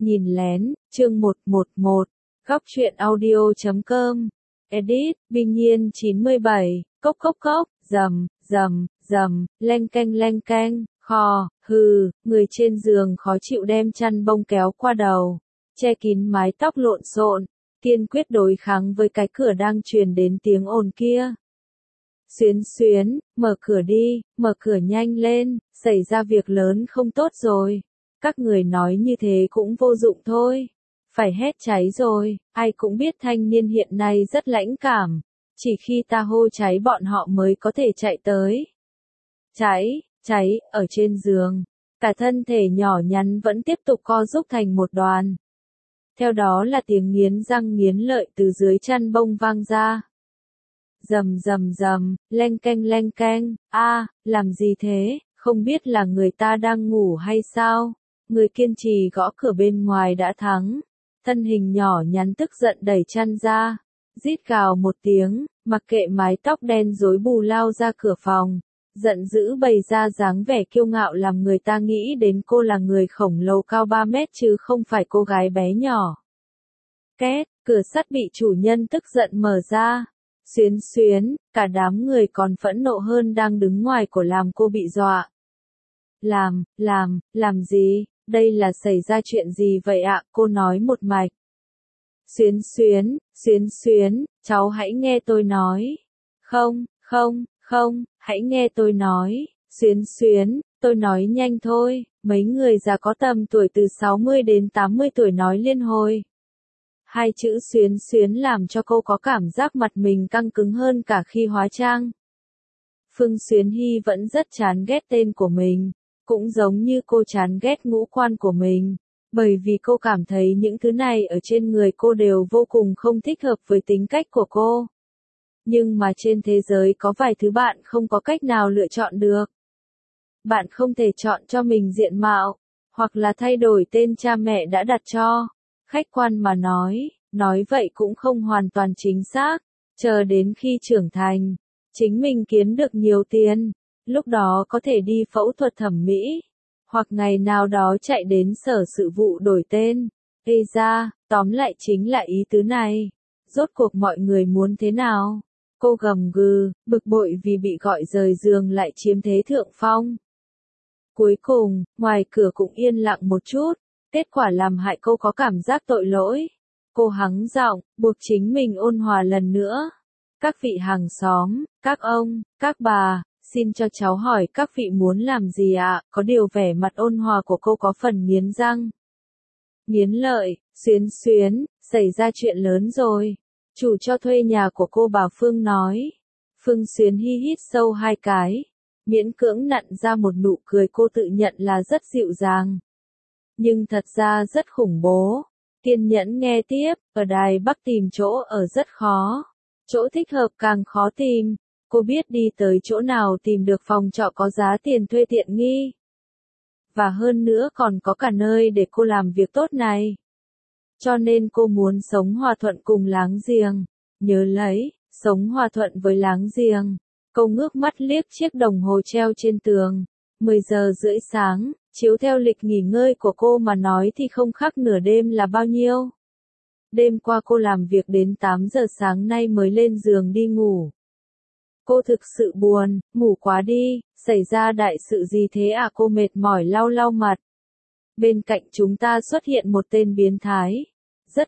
Nhìn lén, chương 111, góc truyện audio.com, edit, Bình Nhiên 97, cốc cốc cốc, rầm, rầm, rầm, leng keng, khò, hừ, người trên giường khó chịu đem chăn bông kéo qua đầu, che kín mái tóc lộn xộn, kiên quyết đối kháng với cái cửa đang truyền đến tiếng ồn kia. Xuyến, mở cửa đi, mở cửa nhanh lên, xảy ra việc lớn không tốt rồi. Các người nói như thế cũng vô dụng thôi. Phải hét cháy rồi, ai cũng biết thanh niên hiện nay rất lãnh cảm. Chỉ khi ta hô cháy bọn họ mới có thể chạy tới. Cháy, ở trên giường. Cả thân thể nhỏ nhắn vẫn tiếp tục co rúc thành một đoàn. Theo đó là tiếng nghiến răng nghiến lợi từ dưới chăn bông vang ra. Rầm, leng keng, làm gì thế, không biết là người ta đang ngủ hay sao? Người kiên trì gõ cửa bên ngoài đã thắng. Thân hình nhỏ nhắn tức giận đẩy chăn ra. Rít gào một tiếng, mặc kệ mái tóc đen rối bù lao ra cửa phòng. Giận dữ bày ra dáng vẻ kiêu ngạo làm người ta nghĩ đến cô là người khổng lồ cao 3 mét chứ không phải cô gái bé nhỏ. Két, cửa sắt bị chủ nhân tức giận mở ra. Xuyến, cả đám người còn phẫn nộ hơn đang đứng ngoài của làm cô bị dọa. Làm gì? Đây là xảy ra chuyện gì vậy ạ? Cô nói một mạch. Xuyến, cháu hãy nghe tôi nói. Không, hãy nghe tôi nói. Xuyến, tôi nói nhanh thôi, mấy người già có tầm tuổi từ 60 đến 80 tuổi nói liên hồi. Hai chữ xuyến làm cho cô có cảm giác mặt mình căng cứng hơn cả khi hóa trang. Phương Xuyến Hy vẫn rất chán ghét tên của mình, cũng giống như cô chán ghét ngũ quan của mình, bởi vì cô cảm thấy những thứ này ở trên người cô đều vô cùng không thích hợp với tính cách của cô. Nhưng mà trên thế giới có vài thứ bạn không có cách nào lựa chọn được. Bạn không thể chọn cho mình diện mạo, hoặc là thay đổi tên cha mẹ đã đặt cho. Khách quan mà nói vậy cũng không hoàn toàn chính xác, chờ đến khi trưởng thành, chính mình kiếm được nhiều tiền, lúc đó có thể đi phẫu thuật thẩm mỹ, hoặc ngày nào đó chạy đến sở sự vụ đổi tên. Ê ra, tóm lại chính là ý tứ này. Rốt cuộc mọi người muốn thế nào? Cô gầm gừ, bực bội vì bị gọi rời giường lại chiếm thế thượng phong. Cuối cùng, ngoài cửa cũng yên lặng một chút. Kết quả làm hại cô có cảm giác tội lỗi. Cô hắng giọng, buộc chính mình ôn hòa lần nữa. Các vị hàng xóm, các ông, các bà, xin cho cháu hỏi các vị muốn làm gì ạ? Có điều vẻ mặt ôn hòa của cô có phần nghiến răng. Nghiến lợi, xuyến, xảy ra chuyện lớn rồi. Chủ cho thuê nhà của cô bà Phương nói. Phương Xuyến hít sâu 2 cái. Miễn cưỡng nặn ra một nụ cười cô tự nhận là rất dịu dàng. Nhưng thật ra rất khủng bố. Kiên nhẫn nghe tiếp, ở Đài Bắc tìm chỗ ở rất khó. Chỗ thích hợp càng khó tìm. Cô biết đi tới chỗ nào tìm được phòng trọ có giá tiền thuê tiện nghi. Và hơn nữa còn có cả nơi để cô làm việc tốt này. Cho nên cô muốn sống hòa thuận cùng láng giềng. Nhớ lấy, sống hòa thuận với láng giềng. Cô ngước mắt liếc chiếc đồng hồ treo trên tường. 10 giờ rưỡi sáng. Chiếu theo lịch nghỉ ngơi của cô mà nói thì không khác nửa đêm là bao nhiêu. Đêm qua cô làm việc đến 8 giờ sáng nay mới lên giường đi ngủ. Cô thực sự buồn, ngủ quá đi, xảy ra đại sự gì thế à? Cô mệt mỏi lau mặt. Bên cạnh chúng ta xuất hiện một tên biến thái. Rất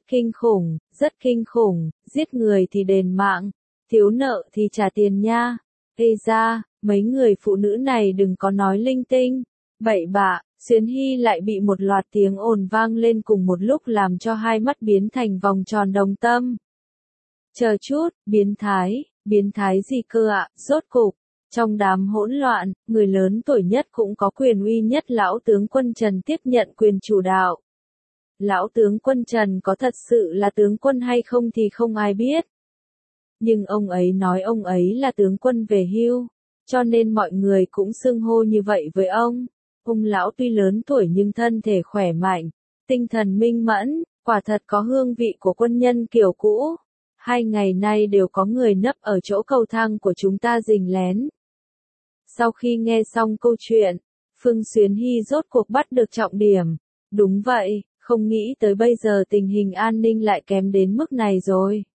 kinh khủng, giết người thì đền mạng, thiếu nợ thì trả tiền nha. Ê ra, mấy người phụ nữ này đừng có nói linh tinh. Bậy bạ, Xuyến Hy lại bị một loạt tiếng ồn vang lên cùng một lúc làm cho hai mắt biến thành vòng tròn đồng tâm. Chờ chút, biến thái gì cơ ạ? Rốt cục, trong đám hỗn loạn, người lớn tuổi nhất cũng có quyền uy nhất lão tướng quân Trần tiếp nhận quyền chủ đạo. Lão tướng quân Trần có thật sự là tướng quân hay không thì không ai biết. Nhưng ông ấy nói ông ấy là tướng quân về hưu, cho nên mọi người cũng xưng hô như vậy với ông. Ông lão tuy lớn tuổi nhưng thân thể khỏe mạnh, tinh thần minh mẫn, quả thật có hương vị của quân nhân kiểu cũ. 2 ngày nay đều có người nấp ở chỗ cầu thang của chúng ta rình lén. Sau khi nghe xong câu chuyện, Phương Xuyến Hy rốt cuộc bắt được trọng điểm. Đúng vậy, Không nghĩ tới bây giờ tình hình an ninh lại kém đến mức này rồi.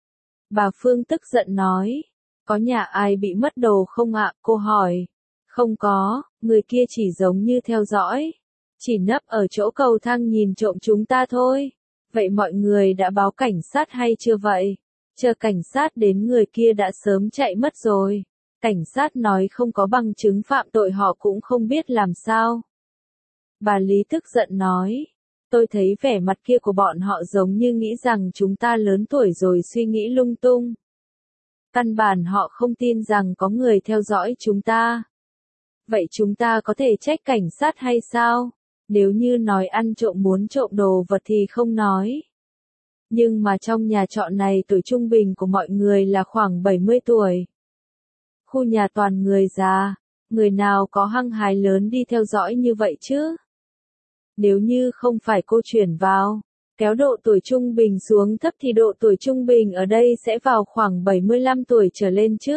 Bà Phương tức giận nói. Có nhà ai bị mất đồ không ạ? Cô hỏi. Không có, người kia chỉ giống như theo dõi. Chỉ nấp ở chỗ cầu thang nhìn trộm chúng ta thôi. Vậy mọi người đã báo cảnh sát hay chưa vậy? Chờ cảnh sát đến người kia đã sớm chạy mất rồi. Cảnh sát nói không có bằng chứng phạm tội họ cũng không biết làm sao. Bà Lý tức giận nói. Tôi thấy vẻ mặt kia của bọn họ giống như nghĩ rằng chúng ta lớn tuổi rồi suy nghĩ lung tung. Căn bản họ không tin rằng có người theo dõi chúng ta. Vậy chúng ta có thể trách cảnh sát hay sao? Nếu như nói ăn trộm muốn trộm đồ vật thì không nói. Nhưng mà trong nhà trọ này tuổi trung bình của mọi người là khoảng 70 tuổi. Khu nhà toàn người già, người nào có hăng hái lớn đi theo dõi như vậy chứ? Nếu như không phải cô chuyển vào, kéo độ tuổi trung bình xuống thấp thì độ tuổi trung bình ở đây sẽ vào khoảng 75 tuổi trở lên chứ?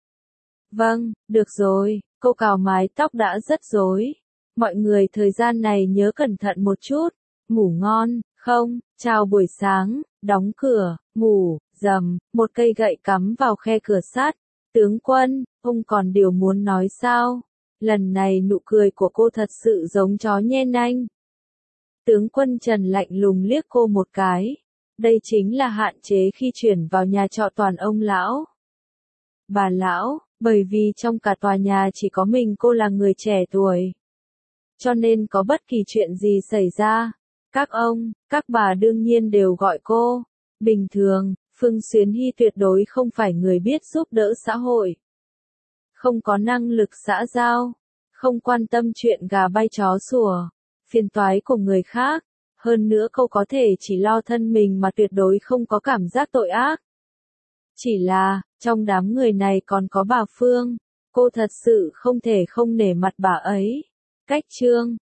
Vâng, được rồi, cô cào mái tóc đã rất rối. Mọi người thời gian này nhớ cẩn thận một chút, ngủ ngon, không, chào buổi sáng, đóng cửa, ngủ, rầm, một cây gậy cắm vào khe cửa sắt. Tướng quân, ông còn điều muốn nói sao? Lần này nụ cười của cô thật sự giống chó nhen anh. Tướng quân Trần lạnh lùng liếc cô một cái. Đây chính là hạn chế khi chuyển vào nhà trọ toàn ông lão. Bà lão, bởi vì trong cả tòa nhà chỉ có mình cô là người trẻ tuổi. Cho nên có bất kỳ chuyện gì xảy ra, các ông, các bà đương nhiên đều gọi cô. Bình thường, Phương Xuyến Hy tuyệt đối không phải người biết giúp đỡ xã hội. Không có năng lực xã giao, không quan tâm chuyện gà bay chó sủa, phiền toái của người khác. Hơn nữa cô có thể chỉ lo thân mình mà tuyệt đối không có cảm giác tội ác. Chỉ là, trong đám người này còn có bà Phương, cô thật sự không thể không nể mặt bà ấy. Cách chương